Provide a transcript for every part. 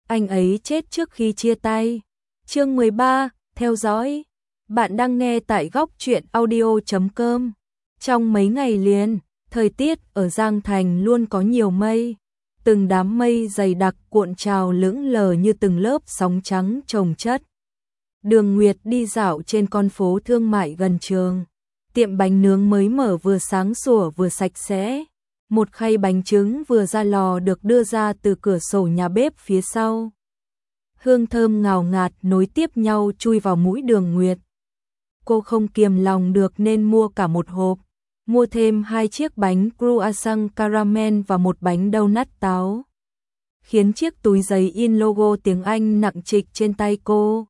anh ấy chết trước khi chia tay. Chương 13, theo dõi. Bạn đang nghe tại góc truyện audio.com. Trong mấy ngày liền, thời tiết ở Giang Thành luôn có nhiều mây. Từng đám mây dày đặc cuộn trào lững lờ như từng lớp sóng trắng chồng chất. Đường Nguyệt đi dạo trên con phố thương mại gần trường. Tiệm bánh nướng mới mở vừa sáng sủa vừa sạch sẽ. Một khay bánh trứng vừa ra lò được đưa ra từ cửa sổ nhà bếp phía sau. Hương thơm ngào ngạt nối tiếp nhau chui vào mũi Đường Nguyệt. Cô không kiềm lòng được nên mua cả một hộp. Mua thêm 2 chiếc bánh croissant caramel và một bánh donut táo. Khiến chiếc túi giấy in logo tiếng Anh nặng trịch trên tay cô.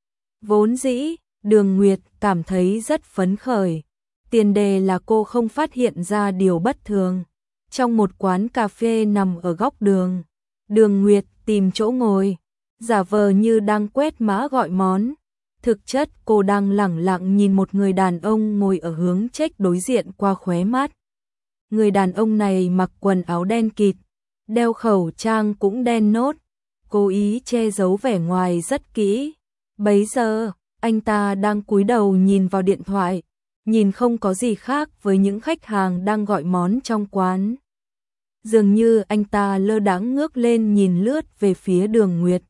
Vốn dĩ, Đường Nguyệt cảm thấy rất phấn khởi. Tiền đề là cô không phát hiện ra điều bất thường. Trong một quán cà phê nằm ở góc đường, Đường Nguyệt tìm chỗ ngồi, giả vờ như đang quét mã gọi món. Thực chất cô đang lẳng lặng nhìn một người đàn ông ngồi ở hướng chếch đối diện qua khóe mắt. Người đàn ông này mặc quần áo đen kịt, đeo khẩu trang cũng đen nốt, cố ý che giấu vẻ ngoài rất kỹ. Bấy giờ, anh ta đang cúi đầu nhìn vào điện thoại, nhìn không có gì khác với những khách hàng đang gọi món trong quán. Dường như anh ta lơ đãng ngước lên nhìn lướt về phía Đường Nguyệt.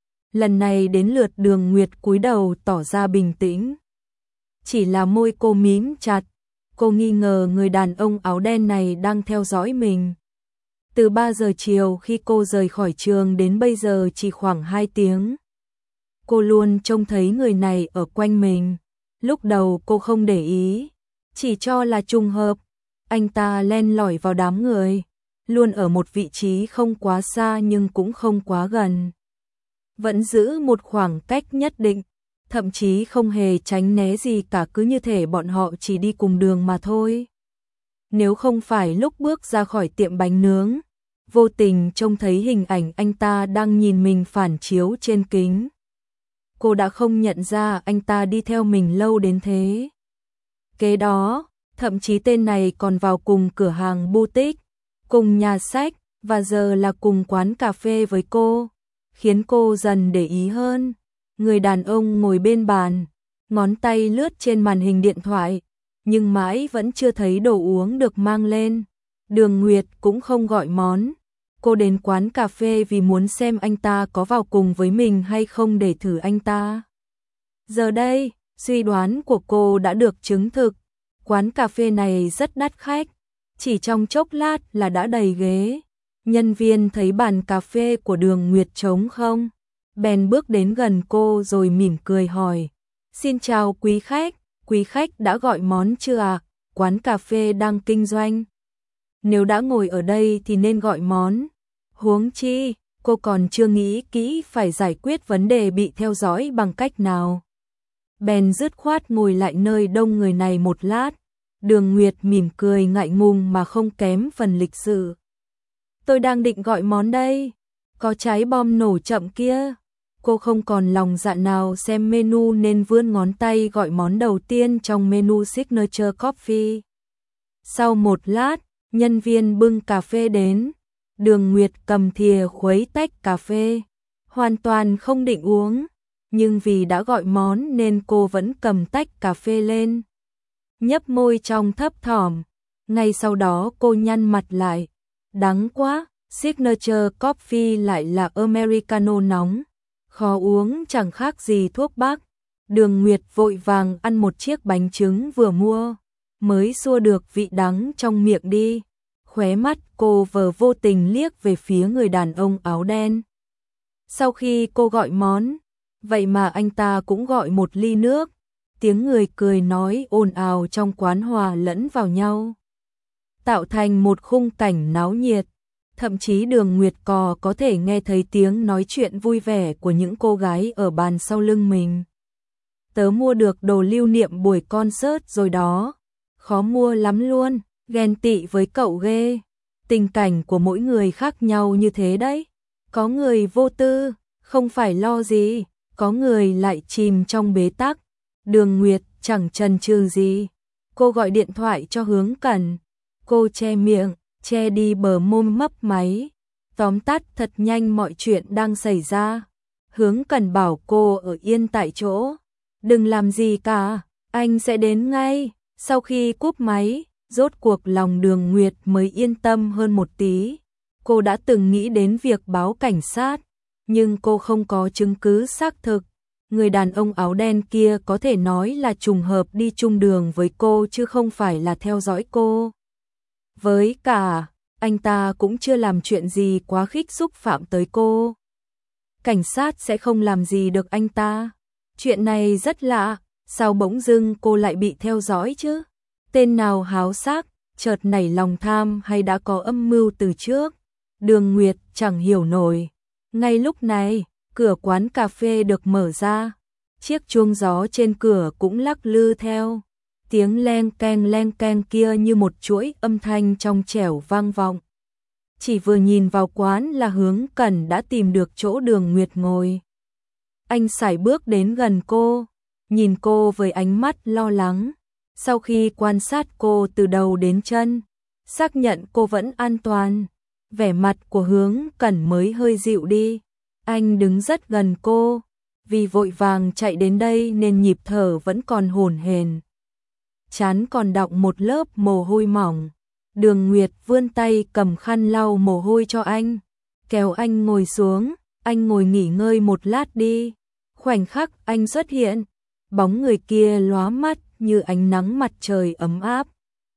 Lần này đến lượt Đường Nguyệt cúi đầu tỏ ra bình tĩnh. Chỉ là môi cô mím chặt, cô nghi ngờ người đàn ông áo đen này đang theo dõi mình. Từ 3 giờ chiều khi cô rời khỏi trường đến bây giờ chỉ khoảng 2 tiếng. Cô luôn trông thấy người này ở quanh mình. Lúc đầu cô không để ý, chỉ cho là trùng hợp. Anh ta len lỏi vào đám người, luôn ở một vị trí không quá xa nhưng cũng không quá gần. Vẫn giữ một khoảng cách nhất định, thậm chí không hề tránh né gì cả, cứ như thể bọn họ chỉ đi cùng đường mà thôi. Nếu không phải lúc bước ra khỏi tiệm bánh nướng, vô tình trông thấy hình ảnh anh ta đang nhìn mình phản chiếu trên kính, cô đã không nhận ra anh ta đi theo mình lâu đến thế. Kế đó, thậm chí tên này còn vào cùng cửa hàng boutique, cùng nhà sách, và giờ là cùng quán cà phê với cô, khiến cô dần để ý hơn. Người đàn ông ngồi bên bàn, ngón tay lướt trên màn hình điện thoại, nhưng mãi vẫn chưa thấy đồ uống được mang lên. Đường Nguyệt cũng không gọi món. Cô đến quán cà phê vì muốn xem anh ta có vào cùng với mình hay không để thử anh ta. Giờ đây, suy đoán của cô đã được chứng thực. Quán cà phê này rất đắt khách, chỉ trong chốc lát là đã đầy ghế. Nhân viên thấy bàn cà phê của Đường Nguyệt trống không, bèn bước đến gần cô rồi mỉm cười hỏi: "Xin chào quý khách đã gọi món chưa ạ? Quán cà phê đang kinh doanh. Nếu đã ngồi ở đây thì nên gọi món. Huống chi, cô còn chưa nghĩ kỹ phải giải quyết vấn đề bị theo dõi bằng cách nào." Bèn dứt khoát ngồi lại nơi đông người này một lát. Đường Nguyệt mỉm cười ngại ngùng mà không kém phần lịch sự. "Tôi đang định gọi món đây, có trái bom nổ chậm kia." Cô không còn lòng dạ nào xem menu nên vươn ngón tay gọi món đầu tiên trong menu Signature Coffee. Sau một lát, nhân viên bưng cà phê đến. Đường Nguyệt cầm thìa khuấy tách cà phê, hoàn toàn không định uống, nhưng vì đã gọi món nên cô vẫn cầm tách cà phê lên, nhấp môi trong thấp thỏm. Ngay sau đó cô nhăn mặt lại. Đắng quá, Signature Coffee lại là Americano nóng, khó uống chẳng khác gì thuốc bắc. Đường Nguyệt vội vàng ăn một chiếc bánh trứng vừa mua, mới xua được vị đắng trong miệng đi. Khóe mắt cô vô tình liếc về phía người đàn ông áo đen. Sau khi cô gọi món, vậy mà anh ta cũng gọi một ly nước. Tiếng người cười nói ồn ào trong quán hòa lẫn vào nhau, tạo thành một khung cảnh náo nhiệt. Thậm chí Đường Nguyệt có thể nghe thấy tiếng nói chuyện vui vẻ của những cô gái ở bàn sau lưng mình. "Tớ mua được đồ lưu niệm buổi concert rồi đó. Khó mua lắm luôn, ghen tị với cậu ghê. Tình cảnh của mỗi người khác nhau như thế đấy. Có người vô tư, không phải lo gì, có người lại chìm trong bế tắc." Đường Nguyệt chẳng chần chừ gì, cô gọi điện thoại cho Hướng Cẩn. Cô che miệng, che đi bờ môi mấp máy. Tóm tắt thật nhanh mọi chuyện đang xảy ra. Hướng Cẩn bảo cô ở yên tại chỗ. Đừng làm gì cả, anh sẽ đến ngay. Sau khi cúp máy, rốt cuộc lòng Đường Nguyệt mới yên tâm hơn một tí. Cô đã từng nghĩ đến việc báo cảnh sát, nhưng cô không có chứng cứ xác thực. Người đàn ông áo đen kia có thể nói là trùng hợp đi chung đường với cô chứ không phải là theo dõi cô. Với cả, anh ta cũng chưa làm chuyện gì quá khích xúc phạm tới cô. Cảnh sát sẽ không làm gì được anh ta. Chuyện này rất lạ, sao bỗng dưng cô lại bị theo dõi chứ? Tên nào háo sắc, chợt nảy lòng tham hay đã có âm mưu từ trước? Đường Nguyệt chẳng hiểu nổi. Ngay lúc này, cửa quán cà phê được mở ra. Chiếc chuông gió trên cửa cũng lắc lư theo. Tiếng len keng kia như một chuỗi âm thanh trong trẻo vang vọng. Chỉ vừa nhìn vào quán là Hướng Cẩn đã tìm được chỗ Đường Nguyệt ngồi. Anh sải bước đến gần cô, nhìn cô với ánh mắt lo lắng. Sau khi quan sát cô từ đầu đến chân, xác nhận cô vẫn an toàn, vẻ mặt của Hướng Cẩn mới hơi dịu đi. Anh đứng rất gần cô, vì vội vàng chạy đến đây nên nhịp thở vẫn còn hổn hển. Trán còn đọng một lớp mồ hôi mỏng. Đường Nguyệt vươn tay cầm khăn lau mồ hôi cho anh, kéo anh ngồi xuống, anh ngồi nghỉ ngơi một lát đi. Khoảnh khắc anh xuất hiện, bóng người kia lóa mắt như ánh nắng mặt trời ấm áp,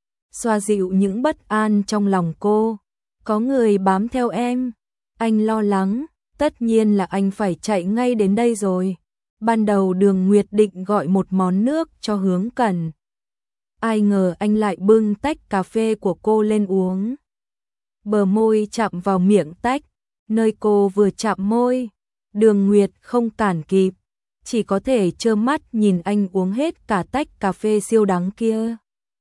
xoa dịu những bất an trong lòng cô. Có người bám theo em, anh lo lắng, tất nhiên là anh phải chạy ngay đến đây rồi. Ban đầu Đường Nguyệt định gọi một món nước cho Hướng Cẩn. Ai ngờ anh lại bưng tách cà phê của cô lên uống. Bờ môi chạm vào miệng tách, nơi cô vừa chạm môi, Đường Nguyệt không cản kịp, chỉ có thể trơ mắt nhìn anh uống hết cả tách cà phê siêu đắng kia.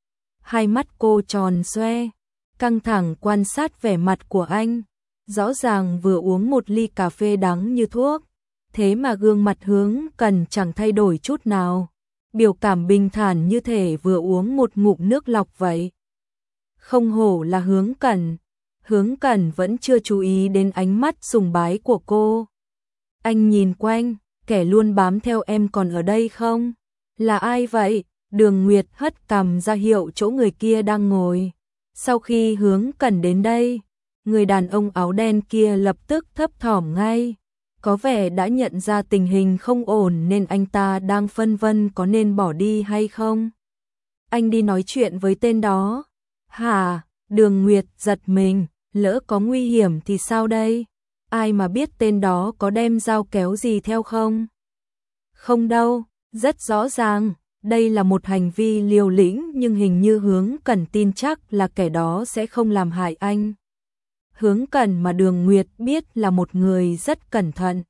Hai mắt cô tròn xoe, căng thẳng quan sát vẻ mặt của anh. Rõ ràng vừa uống một ly cà phê đắng như thuốc, thế mà gương mặt Hướng Cẩn chẳng thay đổi chút nào. Biểu cảm bình thản như thể vừa uống một ngụm nước lọc vậy. Không hổ là Hướng Cẩn. Hướng Cẩn vẫn chưa chú ý đến ánh mắt sùng bái của cô. Anh nhìn quanh, kẻ luôn bám theo em còn ở đây không? Là ai vậy? Đường Nguyệt hất cằm ra hiệu chỗ người kia đang ngồi. Sau khi Hướng Cẩn đến đây, người đàn ông áo đen kia lập tức thấp thỏm ngay. Có vẻ đã nhận ra tình hình không ổn nên anh ta đang phân vân có nên bỏ đi hay không. Anh đi nói chuyện với tên đó. Hả? Đường Nguyệt giật mình, lỡ có nguy hiểm thì sao đây? Ai mà biết tên đó có đem dao kéo gì theo không? Không đâu, rất rõ ràng, đây là một hành vi liều lĩnh nhưng hình như Hướng Cẩn tin chắc là kẻ đó sẽ không làm hại anh. Hướng Cẩn mà Đường Nguyệt biết là một người rất cẩn thận.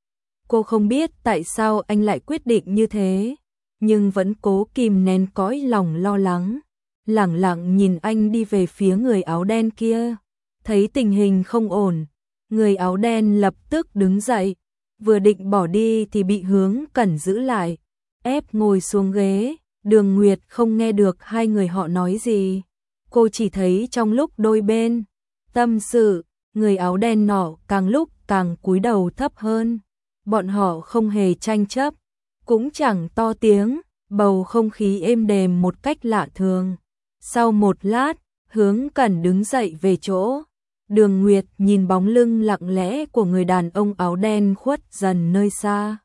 Cô không biết tại sao anh lại quyết định như thế, nhưng vẫn cố kìm nén cõi lòng lo lắng, lẳng lặng nhìn anh đi về phía người áo đen kia. Thấy tình hình không ổn, người áo đen lập tức đứng dậy, vừa định bỏ đi thì bị Hướng Cẩn giữ lại, ép ngồi xuống ghế. Đường Nguyệt không nghe được hai người họ nói gì, cô chỉ thấy trong lúc đôi bên tâm sự, người áo đen nọ càng lúc càng cúi đầu thấp hơn. Bọn họ không hề tranh chấp, cũng chẳng to tiếng, bầu không khí êm đềm một cách lạ thường. Sau một lát, Hướng Cẩn đứng dậy về chỗ. Đường Nguyệt nhìn bóng lưng lặng lẽ của người đàn ông áo đen khuất dần nơi xa.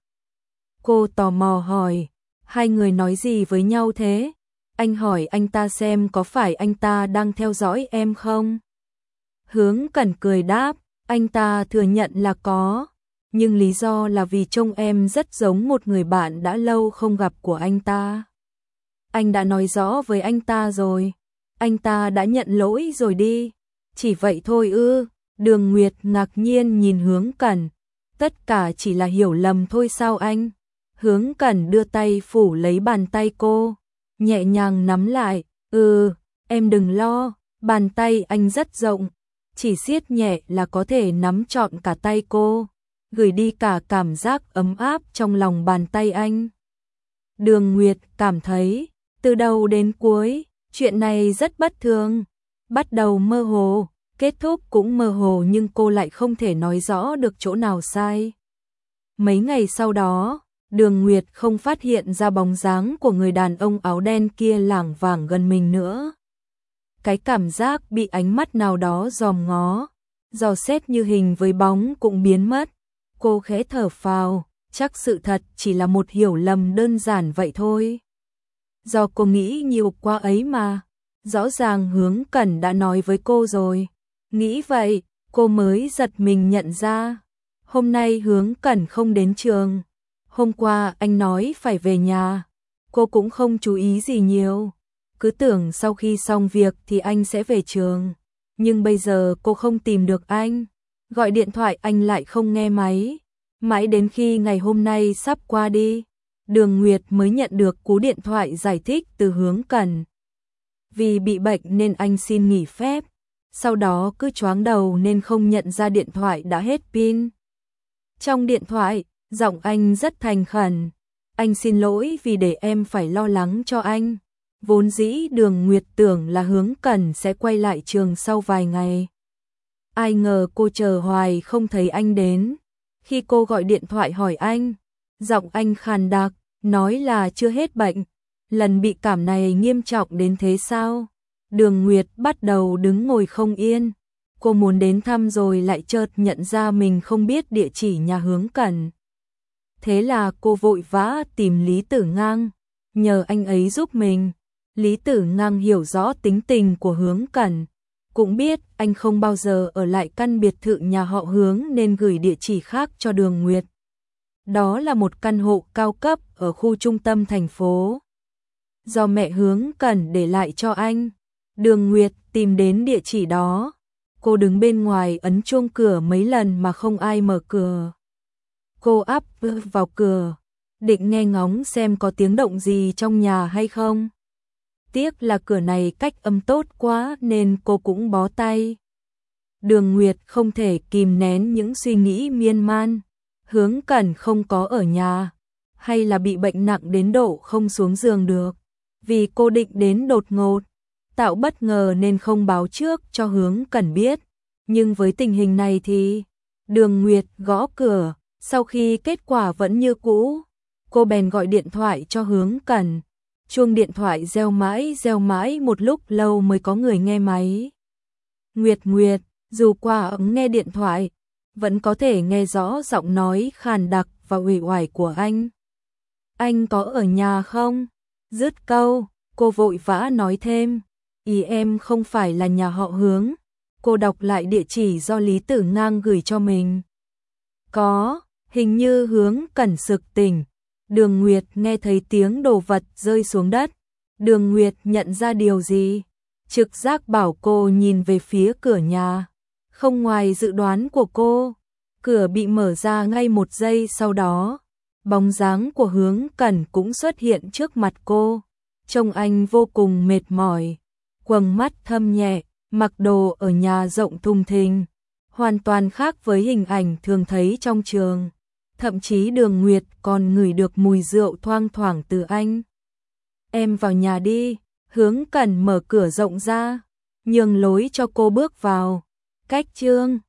Cô tò mò hỏi, hai người nói gì với nhau thế? Anh hỏi anh ta xem có phải anh ta đang theo dõi em không? Hướng Cẩn cười đáp, anh ta thừa nhận là có, nhưng lý do là vì trông em rất giống một người bạn đã lâu không gặp của anh ta. Anh đã nói rõ với anh ta rồi, anh ta đã nhận lỗi rồi đi. Chỉ vậy thôi ư? Đường Nguyệt ngạc nhiên nhìn Hướng Cẩn, tất cả chỉ là hiểu lầm thôi sao anh? Hướng Cẩn đưa tay phủ lấy bàn tay cô, nhẹ nhàng nắm lại. Em đừng lo, bàn tay anh rất rộng, chỉ siết nhẹ là có thể nắm trọn cả tay cô, gửi đi cả cảm giác ấm áp trong lòng bàn tay anh. Đường Nguyệt cảm thấy, từ đầu đến cuối, chuyện này rất bất thường, bắt đầu mơ hồ, Kết thúc cũng mơ hồ nhưng cô lại không thể nói rõ được chỗ nào sai. Mấy ngày sau đó, Đường Nguyệt không phát hiện ra bóng dáng của người đàn ông áo đen kia lảng vảng gần mình nữa. Cái cảm giác bị ánh mắt nào đó dòm ngó, dò xét như hình với bóng cũng biến mất. Cô khẽ thở phào, chắc sự thật chỉ là một hiểu lầm đơn giản vậy thôi. Do cô nghĩ nhiều quá ấy mà, rõ ràng Hướng Cẩn đã nói với cô rồi. Nghĩ vậy, cô mới giật mình nhận ra. Hôm nay Hướng Cẩn không đến trường. Hôm qua anh nói phải về nhà. Cô cũng không chú ý gì nhiều. Cứ tưởng sau khi xong việc thì anh sẽ về trường. Nhưng bây giờ cô không tìm được anh. Gọi điện thoại anh lại không nghe máy. Mãi đến khi ngày hôm nay sắp qua đi, Đường Nguyệt mới nhận được cú điện thoại giải thích từ Hướng Cẩn. Vì bị bệnh nên anh xin nghỉ phép. Sau đó cứ choáng đầu nên không nhận ra điện thoại đã hết pin. Trong điện thoại, giọng anh rất thành khẩn. Anh xin lỗi vì để em phải lo lắng cho anh. Vốn dĩ Đường Nguyệt tưởng là Hướng Cẩn sẽ quay lại trường sau vài ngày. Ai ngờ cô chờ hoài không thấy anh đến. Khi cô gọi điện thoại hỏi anh, giọng anh khàn đặc, nói là chưa hết bệnh. Lần bị cảm này nghiêm trọng đến thế sao? Đường Nguyệt bắt đầu đứng ngồi không yên. Cô muốn đến thăm rồi lại chợt nhận ra mình không biết địa chỉ nhà Hướng Cẩn. Thế là cô vội vã tìm Lý Tử Ngang, nhờ anh ấy giúp mình. Lý Tử Ngang hiểu rõ tính tình của Hướng Cẩn, cũng biết anh không bao giờ ở lại căn biệt thự nhà họ Hướng nên gửi địa chỉ khác cho Đường Nguyệt. Đó là một căn hộ cao cấp ở khu trung tâm thành phố, do mẹ Hướng Cẩn để lại cho anh. Đường Nguyệt tìm đến địa chỉ đó. Cô đứng bên ngoài ấn chuông cửa mấy lần mà không ai mở cửa. Cô áp vào cửa, định nghe ngóng xem có tiếng động gì trong nhà hay không. Tiếc là cửa này cách âm tốt quá nên cô cũng bó tay. Đường Nguyệt không thể kìm nén những suy nghĩ miên man. Hướng Cẩn không có ở nhà, hay là bị bệnh nặng đến độ không xuống giường được. Vì cô định đến đột ngột, tạo bất ngờ nên không báo trước cho Hướng Cẩn biết. Nhưng với tình hình này thì Đường Nguyệt gõ cửa. Sau khi kết quả vẫn như cũ, cô bèn gọi điện thoại cho Hướng Cẩn. Chuông điện thoại reo mãi một lúc lâu mới có người nghe máy. Nguyệt, dù qua ống nghe điện thoại, vẫn có thể nghe rõ giọng nói khàn đặc và uể oải của anh. Anh có ở nhà không? Dứt câu, cô vội vã nói thêm. Ý em không phải là nhà họ Hướng. Cô đọc lại địa chỉ do Lý Tử Ngang gửi cho mình. Có, hình như Hướng Cẩn sực tỉnh. Đường Nguyệt nghe thấy tiếng đồ vật rơi xuống đất. Đường Nguyệt nhận ra điều gì? Trực giác bảo cô nhìn về phía cửa nhà. Không ngoài dự đoán của cô, cửa bị mở ra ngay một giây sau đó. Bóng dáng của Hướng Cẩn cũng xuất hiện trước mặt cô. Trông anh vô cùng mệt mỏi, quầng mắt thâm nhẹ, mặc đồ ở nhà rộng thùng thình, hoàn toàn khác với hình ảnh thường thấy trong trường. Thậm chí Đường Nguyệt còn ngửi được mùi rượu thoang thoảng từ anh. Em vào nhà đi. Hướng Cẩn mở cửa rộng ra, nhường lối cho cô bước vào. Cách chương